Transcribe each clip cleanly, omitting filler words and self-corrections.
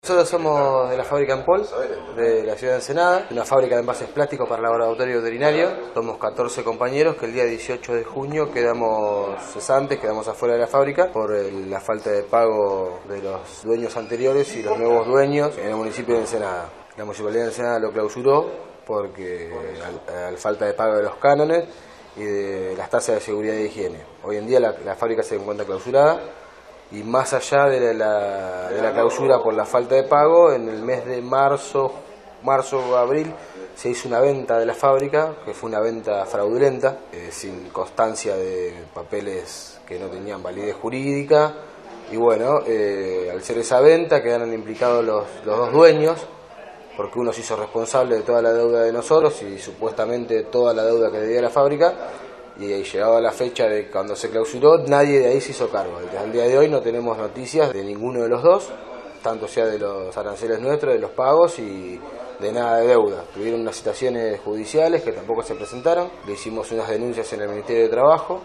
Nosotros somos de la fábrica Empol, de la ciudad de Ensenada, una fábrica de envases plásticos para laboratorio veterinario. Somos 14 compañeros que el día 18 de junio quedamos cesantes, quedamos afuera de la fábrica por la falta de pago de los dueños anteriores y los nuevos dueños en el municipio de Ensenada. La municipalidad de Ensenada lo clausuró porque al falta de pago de los cánones y de las tasas de seguridad y higiene. Hoy en día la fábrica se encuentra clausurada. Y más allá de la clausura por la falta de pago, en el mes de marzo o abril, se hizo una venta de la fábrica, que fue una venta fraudulenta, sin constancia de papeles que no tenían validez jurídica. Y bueno, al ser esa venta quedaron implicados los dos dueños, porque uno se hizo responsable de toda la deuda de nosotros y supuestamente toda la deuda que debía la fábrica. Y llegado a la fecha de cuando se clausuró, nadie de ahí se hizo cargo. Al día de hoy no tenemos noticias de ninguno de los dos, tanto sea de los aranceles nuestros, de los pagos y de nada de deuda. Tuvieron unas citaciones judiciales que tampoco se presentaron, le hicimos unas denuncias en el Ministerio de Trabajo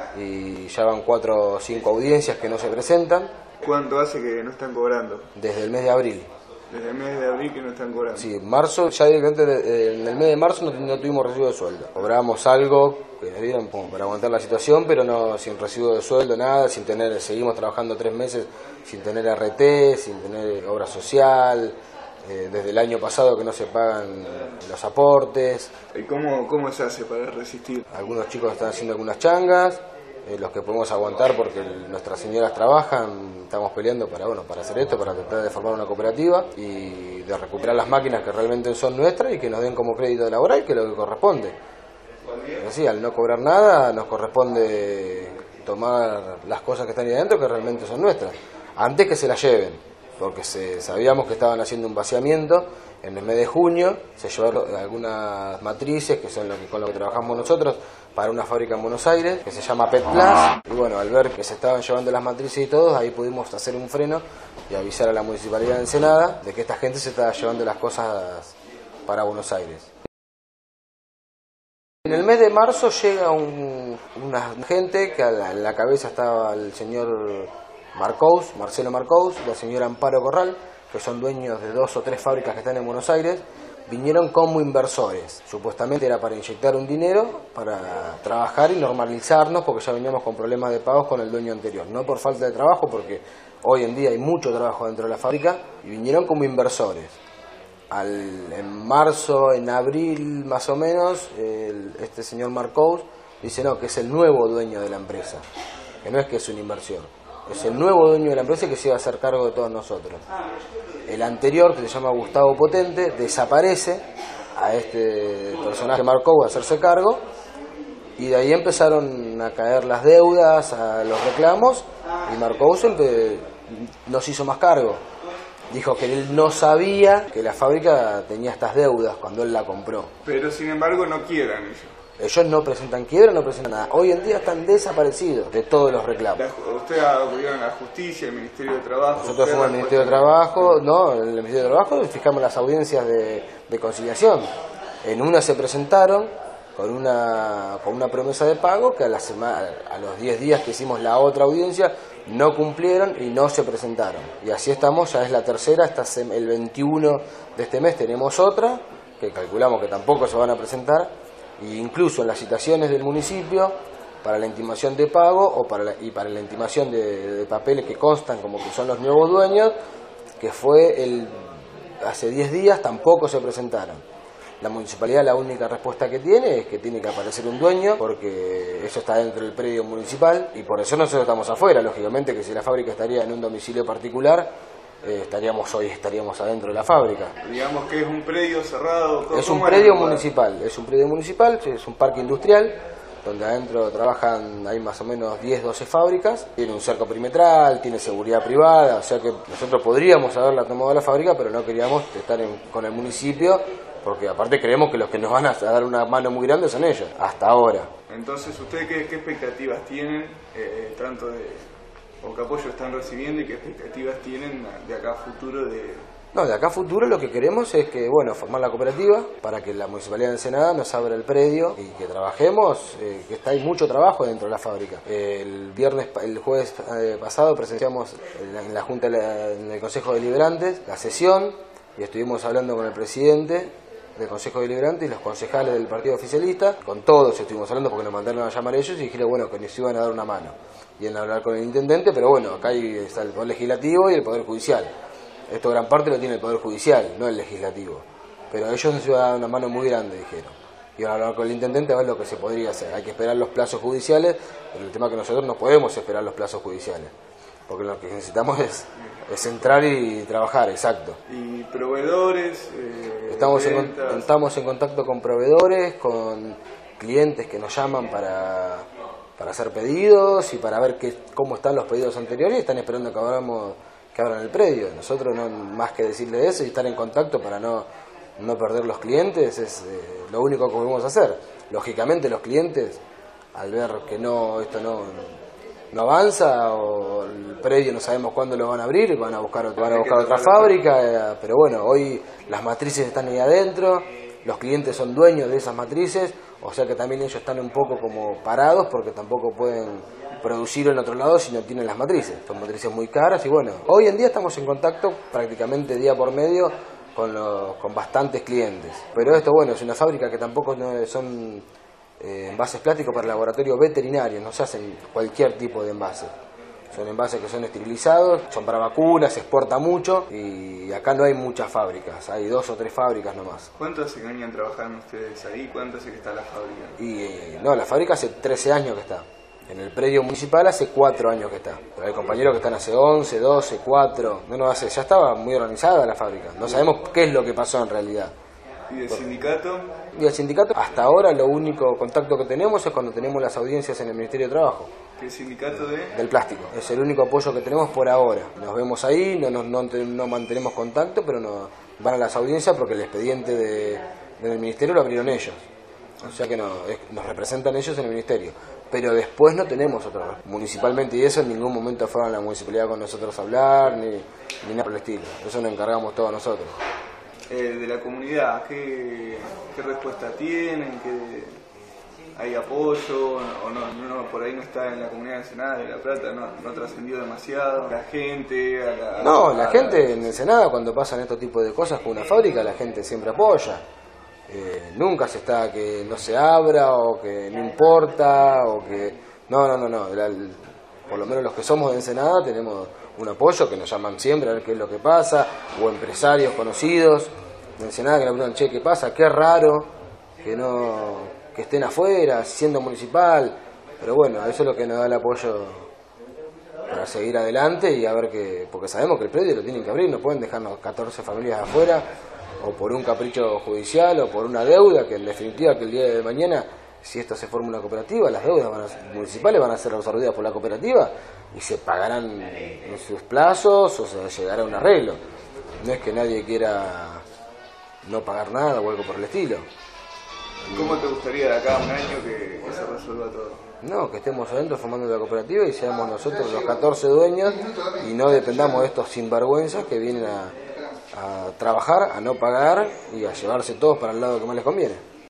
y ya van 4 o 5 audiencias que no se presentan. ¿Cuánto hace que no están cobrando? Desde el mes de abril. Desde el mes de abril que no están cobrando. Sí, en marzo, ya directamente en el mes de marzo no tuvimos recibo de sueldo. Cobramos algo que nos dieron para aguantar la situación, pero no sin recibo de sueldo, nada, seguimos trabajando 3 meses sin tener RT, sin tener obra social, desde el año pasado que no se pagan los aportes. ¿Y cómo se hace para resistir? Algunos chicos están haciendo algunas changas. Los que podemos aguantar porque nuestras señoras trabajan, estamos peleando para hacer esto, para tratar de formar una cooperativa y de recuperar las máquinas que realmente son nuestras y que nos den como crédito laboral, que es lo que corresponde. Así, al no cobrar nada, nos corresponde tomar las cosas que están ahí adentro que realmente son nuestras, antes que se las lleven, porque sabíamos que estaban haciendo un vaciamiento. En el mes de junio se llevaron algunas matrices, que son con lo que trabajamos nosotros, para una fábrica en Buenos Aires, que se llama Pet Plus. Y bueno, al ver que se estaban llevando las matrices y todo, ahí pudimos hacer un freno y avisar a la Municipalidad de Ensenada de que esta gente se estaba llevando las cosas para Buenos Aires. En el mes de marzo llega una gente que en la cabeza estaba el señor Marcelo Marcous, y la señora Amparo Corral, que son dueños de 2 o 3 fábricas que están en Buenos Aires. Vinieron como inversores, supuestamente era para inyectar un dinero, para trabajar y normalizarnos, porque ya veníamos con problemas de pagos con el dueño anterior, no por falta de trabajo, porque hoy en día hay mucho trabajo dentro de la fábrica, y vinieron como inversores. En marzo, en abril más o menos, este señor Marcous dice no, que es el nuevo dueño de la empresa, que no es que es una inversión. Es el nuevo dueño de la empresa que se iba a hacer cargo de todos nosotros. El anterior, que se llama Gustavo Potente, desaparece a este personaje Marcou a hacerse cargo, y de ahí empezaron a caer las deudas, a los reclamos, y Marcou no se hizo más cargo. Dijo que él no sabía que la fábrica tenía estas deudas cuando él la compró. Pero sin embargo no quiebran ellos. Ellos no presentan quiebra, no presentan nada. Hoy en día están desaparecidos de todos los reclamos. ¿Usted acudieron a la justicia, el Ministerio de Trabajo? Nosotros fuimos al Ministerio de Trabajo, en el Ministerio de Trabajo fijamos las audiencias de conciliación. En una se presentaron con una promesa de pago que a los 10 días que hicimos la otra audiencia no cumplieron y no se presentaron. Y así estamos, ya es la tercera, el 21 de este mes tenemos otra, que calculamos que tampoco se van a presentar. E incluso en las citaciones del municipio para la intimación de pago para la intimación de papeles que constan como que son los nuevos dueños, que fue hace 10 días, tampoco se presentaron. La municipalidad la única respuesta que tiene es que tiene que aparecer un dueño, porque eso está dentro del predio municipal y por eso nosotros estamos afuera. Lógicamente que si la fábrica estaría en un domicilio particular, estaríamos adentro de la fábrica. Digamos que es un predio cerrado. Es un predio municipal, es un parque industrial donde adentro hay más o menos 10-12 fábricas, tiene un cerco perimetral, tiene seguridad privada, o sea que nosotros podríamos haberla tomado la fábrica, pero no queríamos estar con el municipio, porque aparte creemos que los que nos van a dar una mano muy grande son ellos, hasta ahora. Entonces, ¿ustedes qué expectativas tienen, tanto o qué apoyo están recibiendo y qué expectativas tienen de acá a futuro de No, de acá a futuro lo que queremos es que, bueno, formar la cooperativa para que la Municipalidad de Ensenada nos abra el predio y que trabajemos, que hay mucho trabajo dentro de la fábrica. El jueves pasado presenciamos en la Junta, en el Consejo Deliberantes, la sesión, y estuvimos hablando con el presidente del Consejo Deliberante y los concejales del Partido Oficialista. Con todos estuvimos hablando porque nos mandaron a llamar ellos y dijeron, bueno, que nos iban a dar una mano. Y en hablar con el intendente, pero bueno, acá está el Poder Legislativo y el Poder Judicial. Esto gran parte lo tiene el Poder Judicial, no el Legislativo. Pero ellos nos iban a dar una mano muy grande, dijeron. Iban a hablar con el intendente a ver lo que se podría hacer. Hay que esperar los plazos judiciales, pero el tema es que nosotros no podemos esperar los plazos judiciales. Porque lo que necesitamos es entrar y trabajar, exacto. ¿Y proveedores? Estamos en contacto con proveedores, con clientes que nos llaman para hacer pedidos y para ver cómo están los pedidos anteriores y están esperando que abran el predio. Nosotros no más que decirle eso y estar en contacto para no perder los clientes es lo único que podemos hacer. Lógicamente los clientes, al ver que esto no avanza o el predio no sabemos cuándo lo van a abrir, van a buscar otra fábrica, pero bueno, hoy las matrices están ahí adentro, los clientes son dueños de esas matrices, o sea que también ellos están un poco como parados porque tampoco pueden producir en otro lado si no tienen las matrices. Son matrices muy caras y bueno, hoy en día estamos en contacto prácticamente día por medio con bastantes clientes. Pero esto, bueno, es una fábrica que tampoco son envases plásticos para laboratorios veterinarios, no se hacen cualquier tipo de envase. Son envases que son esterilizados, son para vacunas, se exporta mucho y acá no hay muchas fábricas, hay 2 o 3 fábricas nomás. ¿Cuánto hace que venían trabajando ustedes ahí? ¿Cuánto hace que está la fábrica? No, la fábrica hace 13 años que está. En el predio municipal hace 4 años que está. Pero hay compañeros que están hace 11, 12, 4. Ya estaba muy organizada la fábrica. No sabemos qué es lo que pasó en realidad. ¿Y del sindicato? Y el sindicato, hasta ahora lo único contacto que tenemos es cuando tenemos las audiencias en el Ministerio de Trabajo. ¿Qué sindicato del plástico? Es el único apoyo que tenemos por ahora. Nos vemos ahí, no mantenemos contacto, pero van a las audiencias porque el expediente del Ministerio lo abrieron ellos. O sea que nos representan ellos en el Ministerio. Pero después no tenemos otro. Municipalmente y eso en ningún momento fueron a la municipalidad con nosotros a hablar, ni nada por el estilo. Eso nos encargamos todos nosotros. De la comunidad, ¿qué respuesta tienen? ¿Hay apoyo? ¿O no, por ahí no está en la comunidad de Ensenada de La Plata? ¿No trascendió demasiado? ¿La gente? La gente en Ensenada cuando pasan estos tipos de cosas con una fábrica, la gente siempre apoya. Nunca se está que no se abra o que no importa o que... No. Por lo menos los que somos de Ensenada tenemos un apoyo que nos llaman siempre a ver qué es lo que pasa, o empresarios conocidos de Ensenada que nos preguntan, che, ¿qué pasa? Qué raro que estén afuera, siendo municipal, pero bueno, eso es lo que nos da el apoyo para seguir adelante y a ver porque sabemos que el predio lo tienen que abrir, no pueden dejarnos 14 familias afuera, o por un capricho judicial, o por una deuda, que en definitiva que el día de mañana, si esto se forma una cooperativa, las deudas municipales van a ser absorbidas por la cooperativa y se pagarán en sus plazos o se llegará a un arreglo. No es que nadie quiera no pagar nada o algo por el estilo. ¿Cómo te gustaría de acá a un año que se resuelva todo? No, que estemos adentro formando la cooperativa y seamos nosotros los 14 dueños y no dependamos de estos sinvergüenzas que vienen a trabajar, a no pagar y a llevarse todos para el lado que más les conviene.